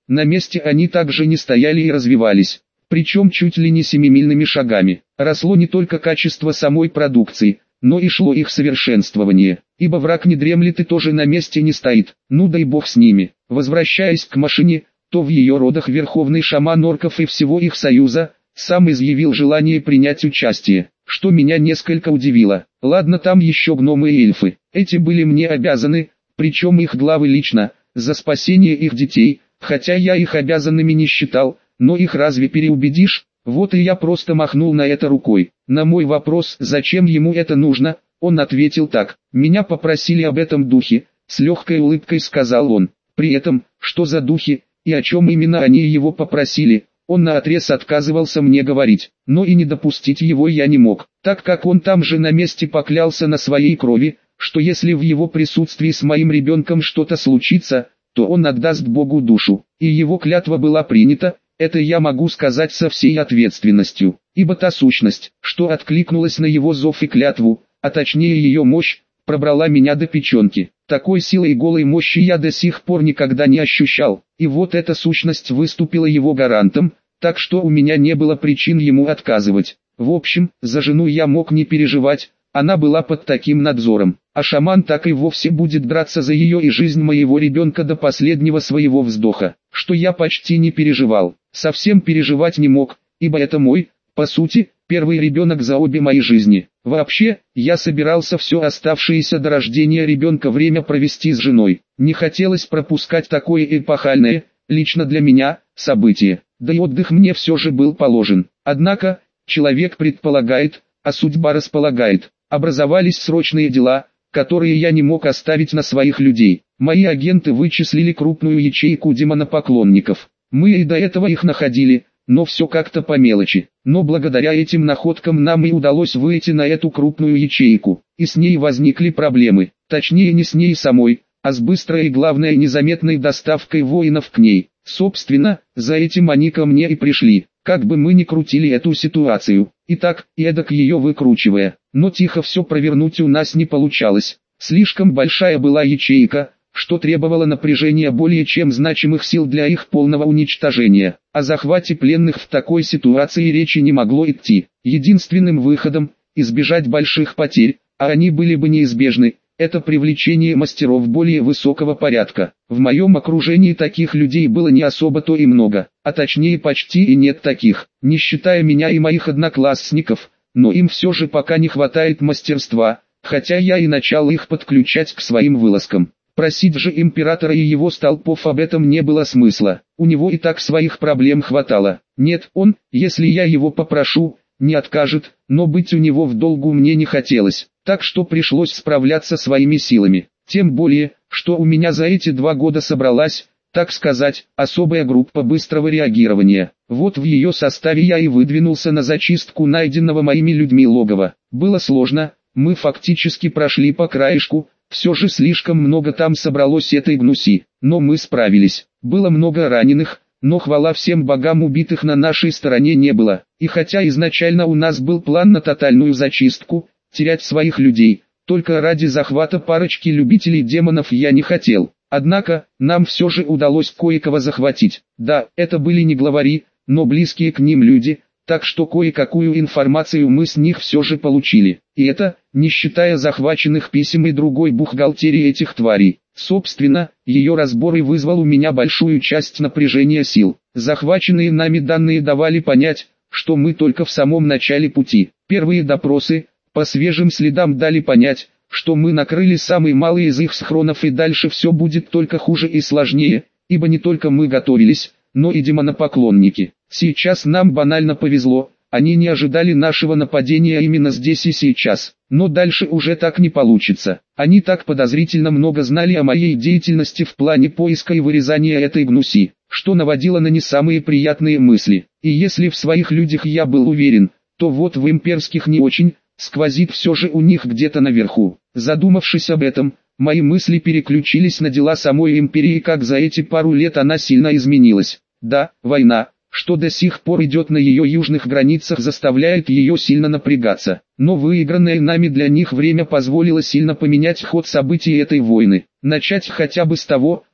На месте они также не стояли и развивались, причем чуть ли не семимильными шагами. Росло не только качество самой продукции, но и шло их совершенствование, ибо враг не дремлет и тоже на месте не стоит, ну дай бог с ними. Возвращаясь к машине, то в ее родах верховный шаман орков и всего их союза, сам изъявил желание принять участие, что меня несколько удивило. Ладно, там еще гномы и эльфы, эти были мне обязаны, причем их главы лично, за спасение их детей, хотя я их обязанными не считал, но их разве переубедишь? Вот и я просто махнул на это рукой. На мой вопрос, зачем ему это нужно, он ответил так: меня попросили об этом духи, с легкой улыбкой сказал он. При этом, что за духи, и о чем именно они его попросили, он наотрез отказывался мне говорить, но и не допустить его я не мог, так как он там же на месте поклялся на своей крови, что если в его присутствии с моим ребенком что-то случится, то он отдаст Богу душу, и его клятва была принята. Это я могу сказать со всей ответственностью, ибо та сущность, что откликнулась на его зов и клятву, а точнее ее мощь, пробрала меня до печенки. Такой силы и голой мощи я до сих пор никогда не ощущал, и вот эта сущность выступила его гарантом, так что у меня не было причин ему отказывать. В общем, за жену я мог не переживать, она была под таким надзором, а шаман так и вовсе будет драться за ее и жизнь моего ребенка до последнего своего вздоха, что я почти не переживал, совсем переживать не мог, ибо это мой, по сути, первый ребенок за обе мои жизни. Вообще, я собирался все оставшееся до рождения ребенка время провести с женой, не хотелось пропускать такое эпохальное, лично для меня, событие, да и отдых мне все же был положен. Однако, человек предполагает, а судьба располагает. Образовались срочные дела, которые я не мог оставить на своих людей. Мои агенты вычислили крупную ячейку демонопоклонников. Мы и до этого их находили, но все как-то по мелочи. Но благодаря этим находкам нам и удалось выйти на эту крупную ячейку. И с ней возникли проблемы. Точнее не с ней самой, а с быстрой и главное незаметной доставкой воинов к ней. Собственно, за этим они ко мне и пришли. Как бы мы ни крутили эту ситуацию, и так, и эдак ее выкручивая, но тихо все провернуть у нас не получалось. Слишком большая была ячейка, что требовало напряжения более чем значимых сил для их полного уничтожения. О захвате пленных в такой ситуации речи не могло идти. Единственным выходом – избежать больших потерь, а они были бы неизбежны. Это привлечение мастеров более высокого порядка. В моем окружении таких людей было не особо-то и много, а точнее почти и нет таких, не считая меня и моих одноклассников, но им все же пока не хватает мастерства, хотя я и начал их подключать к своим вылазкам. Просить же императора и его столпов об этом не было смысла, у него и так своих проблем хватало. Нет, он, если я его попрошу, не откажет, но быть у него в долгу мне не хотелось, так что пришлось справляться своими силами. Тем более, что у меня за эти 2 года собралась, так сказать, особая группа быстрого реагирования. Вот в ее составе я и выдвинулся на зачистку найденного моими людьми логова. Было сложно, мы фактически прошли по краешку, все же слишком много там собралось этой гнуси, но мы справились. Было много раненых, но хвала всем богам убитых на нашей стороне не было. И хотя изначально у нас был план на тотальную зачистку, терять своих людей, только ради захвата парочки любителей демонов я не хотел. Однако, нам все же удалось кое-кого захватить. Да, это были не главари, но близкие к ним люди, так что кое-какую информацию мы с них все же получили. И это, не считая захваченных писем и другой бухгалтерии этих тварей. Собственно, ее разбор и вызвал у меня большую часть напряжения сил. Захваченные нами данные давали понять, что мы только в самом начале пути. Первые допросы, по свежим следам дали понять, что мы накрыли самый малый из их схронов и дальше все будет только хуже и сложнее, ибо не только мы готовились, но и демонопоклонники. Сейчас нам банально повезло, они не ожидали нашего нападения именно здесь и сейчас, но дальше уже так не получится. Они так подозрительно много знали о моей деятельности в плане поиска и вырезания этой гнуси, что наводило на не самые приятные мысли. И если в своих людях я был уверен, то вот в имперских не очень, сквозит все же у них где-то наверху. Задумавшись об этом, мои мысли переключились на дела самой империи, как за эти пару лет она сильно изменилась. Да, война, что до сих пор идет на ее южных границах, заставляет ее сильно напрягаться. Но выигранное нами для них время позволило сильно поменять ход событий этой войны. Начать хотя бы с того,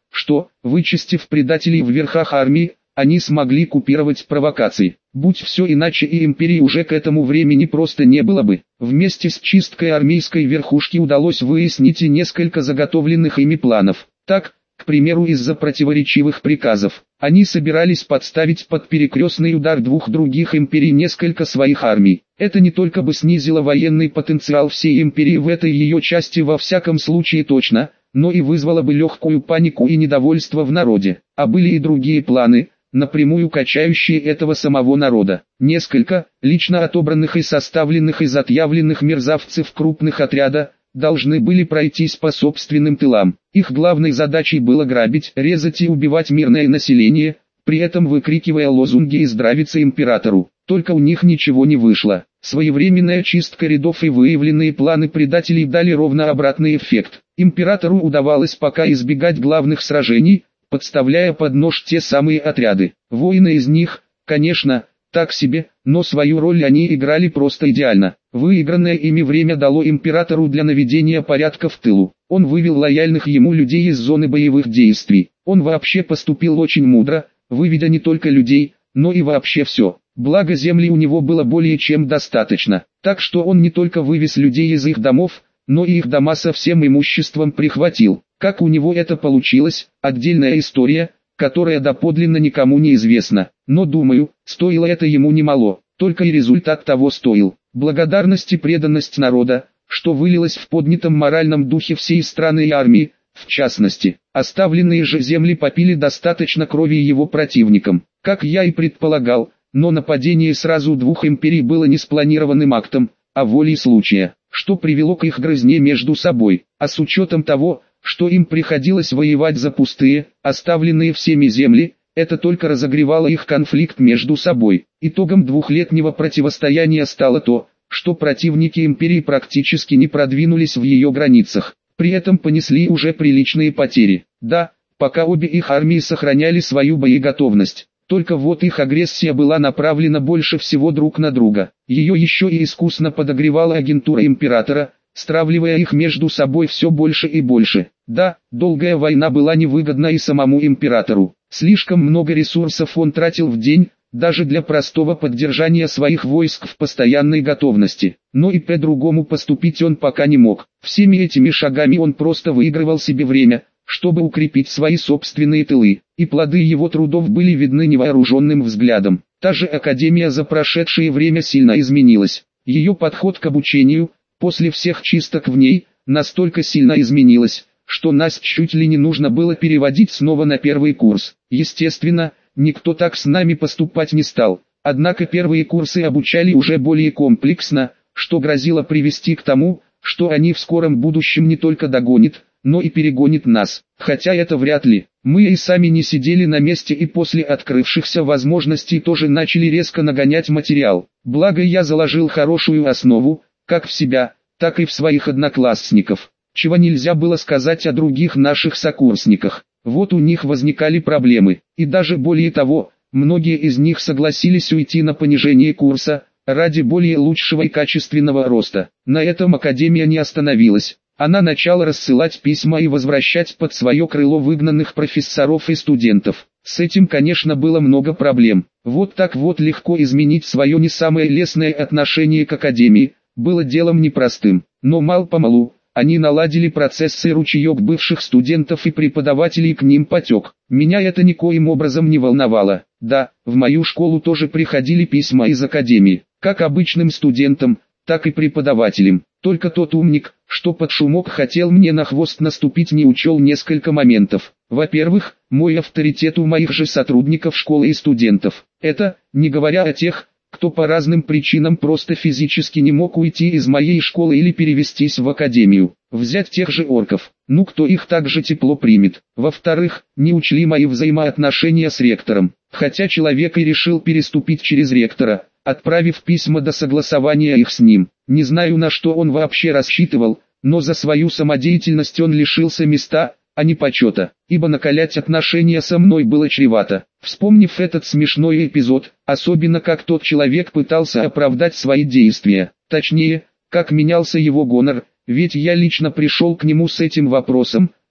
что, вычистив предателей в верхах армии, они смогли купировать провокации. Будь все иначе, и империи уже к этому времени просто не было бы. Вместе с чисткой армейской верхушки удалось выяснить и несколько заготовленных ими планов. Так, к примеру, из-за противоречивых приказов, они собирались подставить под перекрестный удар двух других империй несколько своих армий. Это не только бы снизило военный потенциал всей империи в этой ее части во всяком случае точно, но и вызвало бы легкую панику и недовольство в народе. А были и другие планы, напрямую качающие этого самого народа. Несколько, лично отобранных и составленных из отъявленных мерзавцев крупных отряда, должны были пройтись по собственным тылам. Их главной задачей было грабить, резать и убивать мирное население, при этом выкрикивая лозунги и здравица императору. Только у них ничего не вышло. Своевременная чистка рядов и выявленные планы предателей дали ровно обратный эффект. Императору удавалось пока избегать главных сражений, подставляя под нож те самые отряды. Воины из них, конечно, так себе, но свою роль они играли просто идеально. Выигранное ими время дало императору для наведения порядка в тылу. Он вывел лояльных ему людей из зоны боевых действий. Он вообще поступил очень мудро, выведя не только людей, но и вообще все. Благо земли у него было более чем достаточно. Так что он не только вывез людей из их домов, но и их дома со всем имуществом прихватил. Как у него это получилось, отдельная история, которая доподлинно никому не известна. Но думаю, стоило это ему немало, только и результат того стоил. Благодарность и преданность народа, что вылилось в поднятом моральном духе всей страны и армии, в частности. Оставленные же земли попили достаточно крови его противникам. Как я и предполагал, но нападение сразу двух империй было не спланированным актом, а волей случая, что привело к их грызне между собой. А с учетом того, что им приходилось воевать за пустые, оставленные всеми земли, это только разогревало их конфликт между собой. Итогом двухлетнего противостояния стало то, что противники империи практически не продвинулись в ее границах, при этом понесли уже приличные потери. Да, пока обе их армии сохраняли свою боеготовность, только вот их агрессия была направлена больше всего друг на друга. Ее еще и искусно подогревала агентура императора, стравливая их между собой все больше и больше. Да, долгая война была невыгодна и самому императору. Слишком много ресурсов он тратил в день, даже для простого поддержания своих войск в постоянной готовности. Но и по-другому поступить он пока не мог. Всеми этими шагами он просто выигрывал себе время, чтобы укрепить свои собственные тылы, и плоды его трудов были видны невооруженным взглядом. Та же Академия за прошедшее время сильно изменилась. Ее подход к обучению, после всех чисток в ней, настолько сильно изменилась, что нас чуть ли не нужно было переводить снова на первый курс. Естественно, никто так с нами поступать не стал, однако первые курсы обучали уже более комплексно, что грозило привести к тому, что они в скором будущем не только догонят, но и перегонит нас. Хотя это вряд ли. Мы и сами не сидели на месте и после открывшихся возможностей тоже начали резко нагонять материал. Благо я заложил хорошую основу, как в себя, так и в своих одноклассников. Чего нельзя было сказать о других наших сокурсниках. Вот у них возникали проблемы. И даже более того, многие из них согласились уйти на понижение курса, ради более лучшего и качественного роста. На этом Академия не остановилась. Она начала рассылать письма и возвращать под свое крыло выгнанных профессоров и студентов. С этим, конечно, было много проблем. Вот так вот легко изменить свое не самое лестное отношение к Академии, было делом непростым. Но мало-помалу, они наладили процессы, и ручеек бывших студентов и преподавателей к ним потек. Меня это никоим образом не волновало. Да, в мою школу тоже приходили письма из Академии, как обычным студентам, так и преподавателям. Только тот умник, что под шумок хотел мне на хвост наступить, не учел несколько моментов. Во-первых, мой авторитет у моих же сотрудников школы и студентов. Это, не говоря о тех, кто по разным причинам просто физически не мог уйти из моей школы или перевестись в Академию. Взять тех же орков, ну кто их также тепло примет. Во-вторых, не учли мои взаимоотношения с ректором. Хотя человек и решил переступить через ректора, отправив письма до согласования их с ним. Не знаю, на что он вообще рассчитывал, но за свою самодеятельность он лишился места, а не почета, ибо накалять отношения со мной было чревато. Вспомнив этот смешной эпизод, особенно как тот человек пытался оправдать свои действия, точнее, как менялся его гонор, ведь я лично пришел к нему с этим вопросом,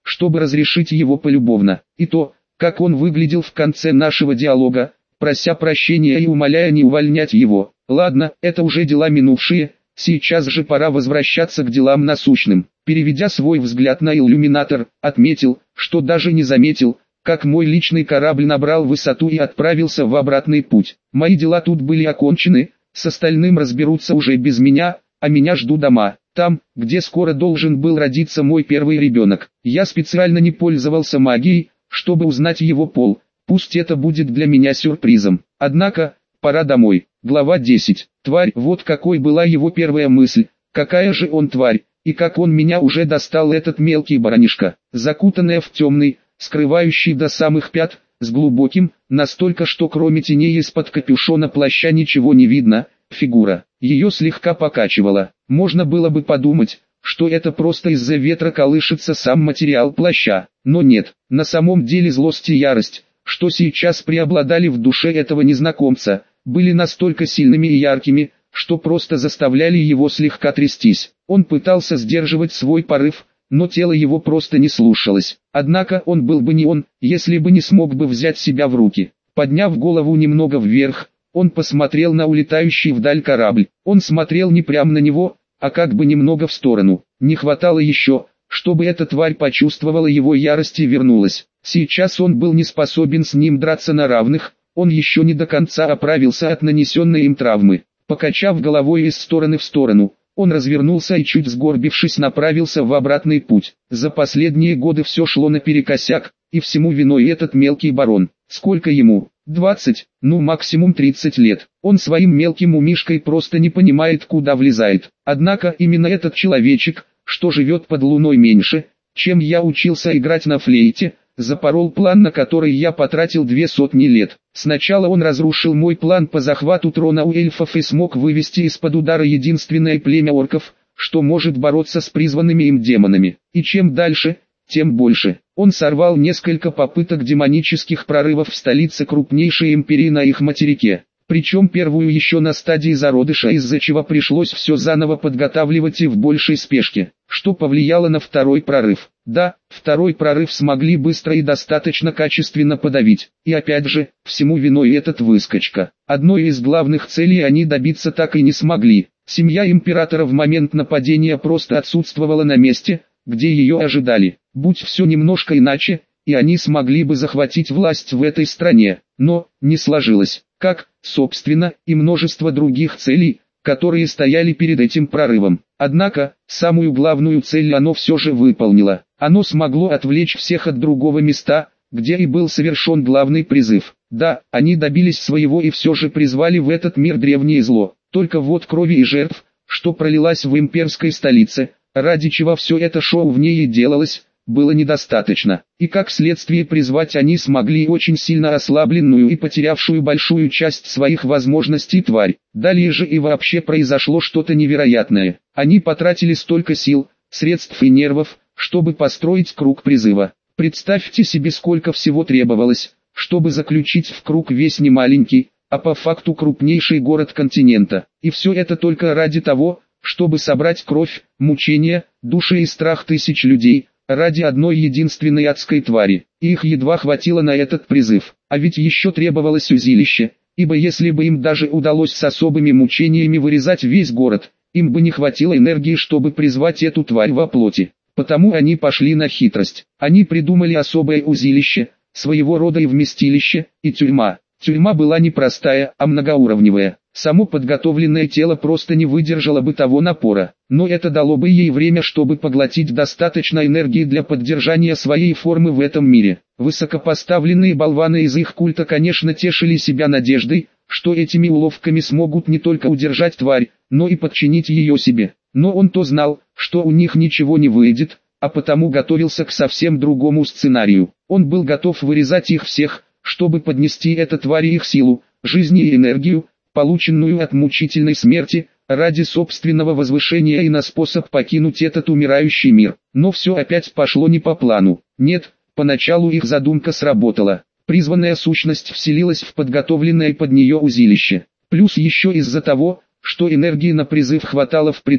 чтобы разрешить его полюбовно. И то, как он выглядел в конце нашего диалога, прося прощения и умоляя не увольнять его. Ладно, это уже дела минувшие, сейчас же пора возвращаться к делам насущным. Переведя свой взгляд на иллюминатор, отметил, что даже не заметил, как мой личный корабль набрал высоту и отправился в обратный путь. Мои дела тут были окончены, с остальным разберутся уже без меня, а меня ждут дома. Там, где скоро должен был родиться мой первый ребенок. Я специально не пользовался магией, чтобы узнать его пол. Пусть это будет для меня сюрпризом. Однако, пора домой. Глава 10. Тварь, вот какой была его первая мысль. Какая же он тварь, и как он меня уже достал, этот мелкий баранишка. Закутанная в темный, скрывающий до самых пят, с глубоким, настолько что кроме теней из-под капюшона плаща ничего не видно, фигура. Ее слегка покачивало. Можно было бы подумать, что это просто из-за ветра колышется сам материал плаща. Но нет, на самом деле злость и ярость, что сейчас преобладали в душе этого незнакомца, были настолько сильными и яркими, что просто заставляли его слегка трястись. Он пытался сдерживать свой порыв, но тело его просто не слушалось. Однако он был бы не он, если бы не смог бы взять себя в руки. Подняв голову немного вверх, он посмотрел на улетающий вдаль корабль. Он смотрел не прямо на него, а как бы немного в сторону. Не хватало еще, чтобы эта тварь почувствовала его ярость и вернулась. Сейчас он был не способен с ним драться на равных, он еще не до конца оправился от нанесенной им травмы. Покачав головой из стороны в сторону, он развернулся и, чуть сгорбившись, направился в обратный путь. За последние годы все шло наперекосяк, и всему виной этот мелкий барон. Сколько ему? 20, ну максимум 30 лет. Он своим мелким умишкой просто не понимает, куда влезает. Однако именно этот человечек, что живет под луной меньше, чем я учился играть на флейте, запорол план, на который я потратил 200 лет. Сначала он разрушил мой план по захвату трона у эльфов и смог вывести из-под удара единственное племя орков, что может бороться с призванными им демонами. И чем дальше, тем больше. Он сорвал несколько попыток демонических прорывов в столице крупнейшей империи на их материке. Причем первую еще на стадии зародыша, из-за чего пришлось все заново подготавливать и в большей спешке, что повлияло на второй прорыв. Да, второй прорыв смогли быстро и достаточно качественно подавить. И опять же, всему виной этот выскочка. Одной из главных целей они добиться так и не смогли. Семья императора в момент нападения просто отсутствовала на месте, где ее ожидали. Будь все немножко иначе, и они смогли бы захватить власть в этой стране. Но, не сложилось. Как, собственно, и множество других целей, которые стояли перед этим прорывом. Однако, самую главную цель оно все же выполнило. Оно смогло отвлечь всех от другого места, где и был совершен главный призыв. Да, они добились своего и все же призвали в этот мир древнее зло. Только вот крови и жертв, что пролилась в имперской столице, ради чего все это шоу в ней и делалось, было недостаточно. И как следствие призвать они смогли очень сильно ослабленную и потерявшую большую часть своих возможностей тварь. Далее же и вообще произошло что-то невероятное. Они потратили столько сил, средств и нервов, чтобы построить круг призыва. Представьте себе, сколько всего требовалось, чтобы заключить в круг весь немаленький, а по факту крупнейший город континента. И все это только ради того, чтобы собрать кровь, мучения, души и страх тысяч людей, ради одной единственной адской твари. И их едва хватило на этот призыв. А ведь еще требовалось узилище, ибо если бы им даже удалось с особыми мучениями вырезать весь город, им бы не хватило энергии, чтобы призвать эту тварь во плоти. Потому они пошли на хитрость. Они придумали особое узилище, своего рода и вместилище, и тюрьма. Тюрьма была не простая, а многоуровневая. Само подготовленное тело просто не выдержало бы того напора, но это дало бы ей время, чтобы поглотить достаточно энергии для поддержания своей формы в этом мире. Высокопоставленные болваны из их культа, конечно, тешили себя надеждой, что этими уловками смогут не только удержать тварь, но и подчинить ее себе. Но он-то знал, что у них ничего не выйдет, а потому готовился к совсем другому сценарию. Он был готов вырезать их всех, чтобы поднести этой твари их силу, жизни и энергию, полученную от мучительной смерти, ради собственного возвышения и на способ покинуть этот умирающий мир. Но все опять пошло не по плану. Нет, поначалу их задумка сработала. Призванная сущность вселилась в подготовленное под нее узилище. Плюс еще из-за того, что энергии на призыв хватало впритык,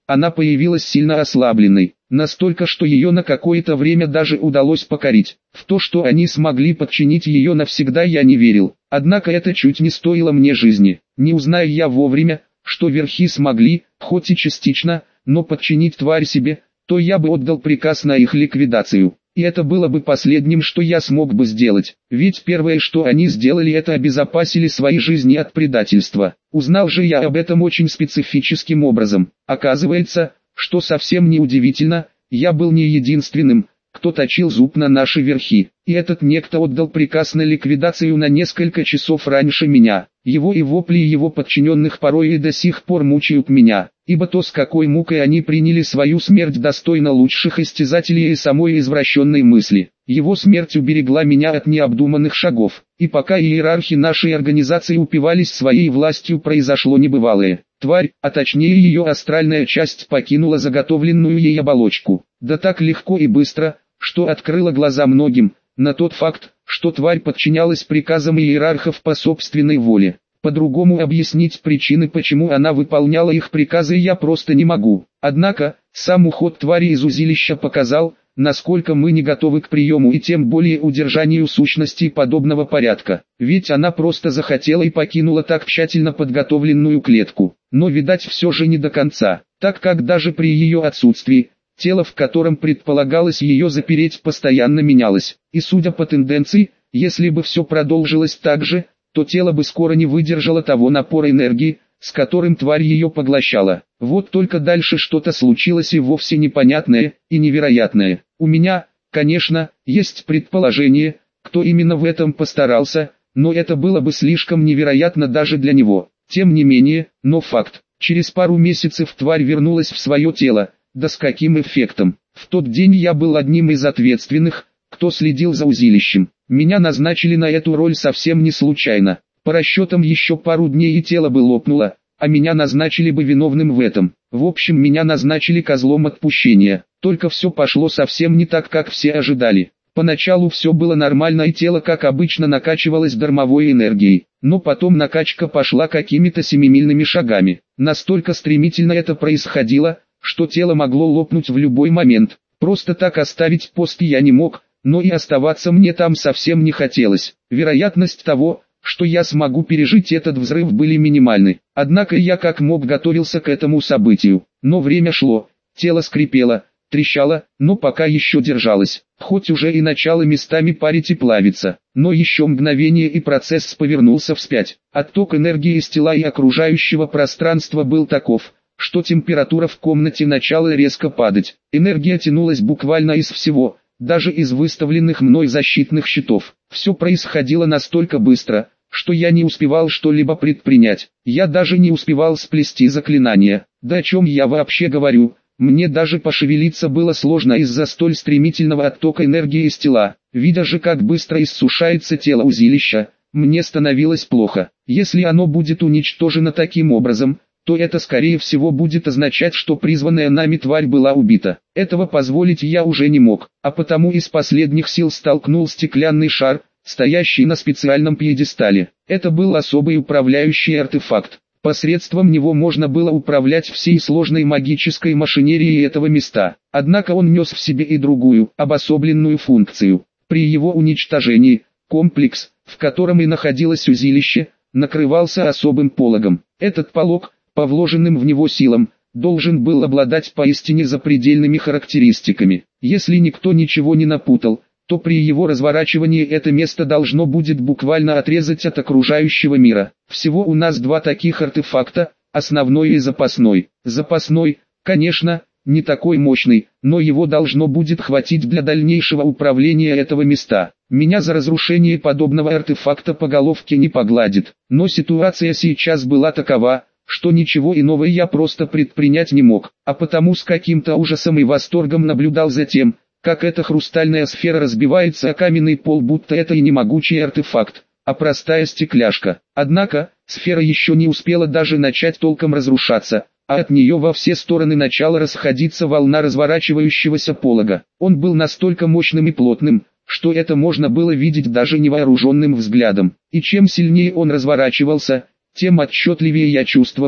Она появилась сильно ослабленной, настолько, что ее на какое-то время даже удалось покорить. В то, что они смогли подчинить ее навсегда, я не верил. Однако это чуть не стоило мне жизни. Не узная я вовремя, что верхи смогли, хоть и частично, но подчинить тварь себе, то я бы отдал приказ на их ликвидацию. И это было бы последним, что я смог бы сделать. Ведь первое, что они сделали, это обезопасили свои жизни от предательства. Узнал же я об этом очень специфическим образом. Оказывается, что совсем не удивительно, я был не единственным, кто точил зуб на наши верхи. И этот некто отдал приказ на ликвидацию на несколько часов раньше меня. Его и вопли его подчиненных порой и до сих пор мучают меня, ибо то, с какой мукой они приняли свою смерть, достойно лучших истязателей и самой извращенной мысли. Его смерть уберегла меня от необдуманных шагов, и пока иерархи нашей организации упивались своей властью, произошло небывалое. Тварь, а точнее ее астральная часть, покинула заготовленную ей оболочку. Да так легко и быстро, что открыла глаза многим на тот факт, что тварь подчинялась приказам иерархов по собственной воле. По-другому объяснить причины, почему она выполняла их приказы, я просто не могу. Однако, сам уход твари из узилища показал, насколько мы не готовы к приему и тем более удержанию сущностей подобного порядка. Ведь она просто захотела и покинула так тщательно подготовленную клетку. Но, видать, все же не до конца, так как даже при ее отсутствии, тело, в котором предполагалось ее запереть, постоянно менялось. И судя по тенденции, если бы все продолжилось так же, то тело бы скоро не выдержало того напора энергии, с которым тварь ее поглощала. Вот только дальше что-то случилось и вовсе непонятное и невероятное. У меня, конечно, есть предположение, кто именно в этом постарался, но это было бы слишком невероятно даже для него. Тем не менее, но факт. Через пару месяцев тварь вернулась в свое тело. Да с каким эффектом? В тот день я был одним из ответственных, кто следил за узилищем. Меня назначили на эту роль совсем не случайно. По расчетам еще пару дней и тело бы лопнуло, а меня назначили бы виновным в этом. В общем, меня назначили козлом отпущения. Только все пошло совсем не так, как все ожидали. Поначалу все было нормально и тело, как обычно, накачивалось дармовой энергией. Но потом накачка пошла какими-то семимильными шагами. Настолько стремительно это происходило, что тело могло лопнуть в любой момент. Просто так оставить пост я не мог, но и оставаться мне там совсем не хотелось. Вероятность того, что я смогу пережить этот взрыв, были минимальны. Однако я как мог готовился к этому событию. Но время шло, тело скрипело, трещало, но пока еще держалось. Хоть уже и начало местами парить и плавиться, но еще мгновение и процесс повернулся вспять. Отток энергии из тела и окружающего пространства был таков, что температура в комнате начала резко падать. Энергия тянулась буквально из всего, даже из выставленных мной защитных щитов. Все происходило настолько быстро, что я не успевал что-либо предпринять. Я даже не успевал сплести заклинания. Да о чем я вообще говорю? Мне даже пошевелиться было сложно из-за столь стремительного оттока энергии из тела. Видя же, как быстро иссушается тело узилища, мне становилось плохо. Если оно будет уничтожено таким образом, то это скорее всего будет означать, что призванная нами тварь была убита. Этого позволить я уже не мог, а потому из последних сил столкнул стеклянный шар, стоящий на специальном пьедестале. Это был особый управляющий артефакт. Посредством него можно было управлять всей сложной магической машинерией этого места. Однако он нес в себе и другую, обособленную функцию. При его уничтожении, комплекс, в котором и находилось узилище, накрывался особым пологом. Этот полог, по вложенным в него силам, должен был обладать поистине запредельными характеристиками. Если никто ничего не напутал, то при его разворачивании это место должно будет буквально отрезать от окружающего мира. Всего у нас два таких артефакта, основной и запасной. Запасной, конечно, не такой мощный, но его должно будет хватить для дальнейшего управления этого места. Меня за разрушение подобного артефакта по головке не погладит, но ситуация сейчас была такова, что ничего иного я просто предпринять не мог, а потому с каким-то ужасом и восторгом наблюдал за тем, как эта хрустальная сфера разбивается о каменный пол, будто это и не могучий артефакт, а простая стекляшка. Однако, сфера еще не успела даже начать толком разрушаться, а от нее во все стороны начала расходиться волна разворачивающегося полога. Он был настолько мощным и плотным, что это можно было видеть даже невооруженным взглядом. И чем сильнее он разворачивался, тем отчетливее я чувствовал,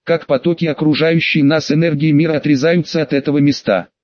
как потоки окружающей нас энергии мира отрезаются от этого места.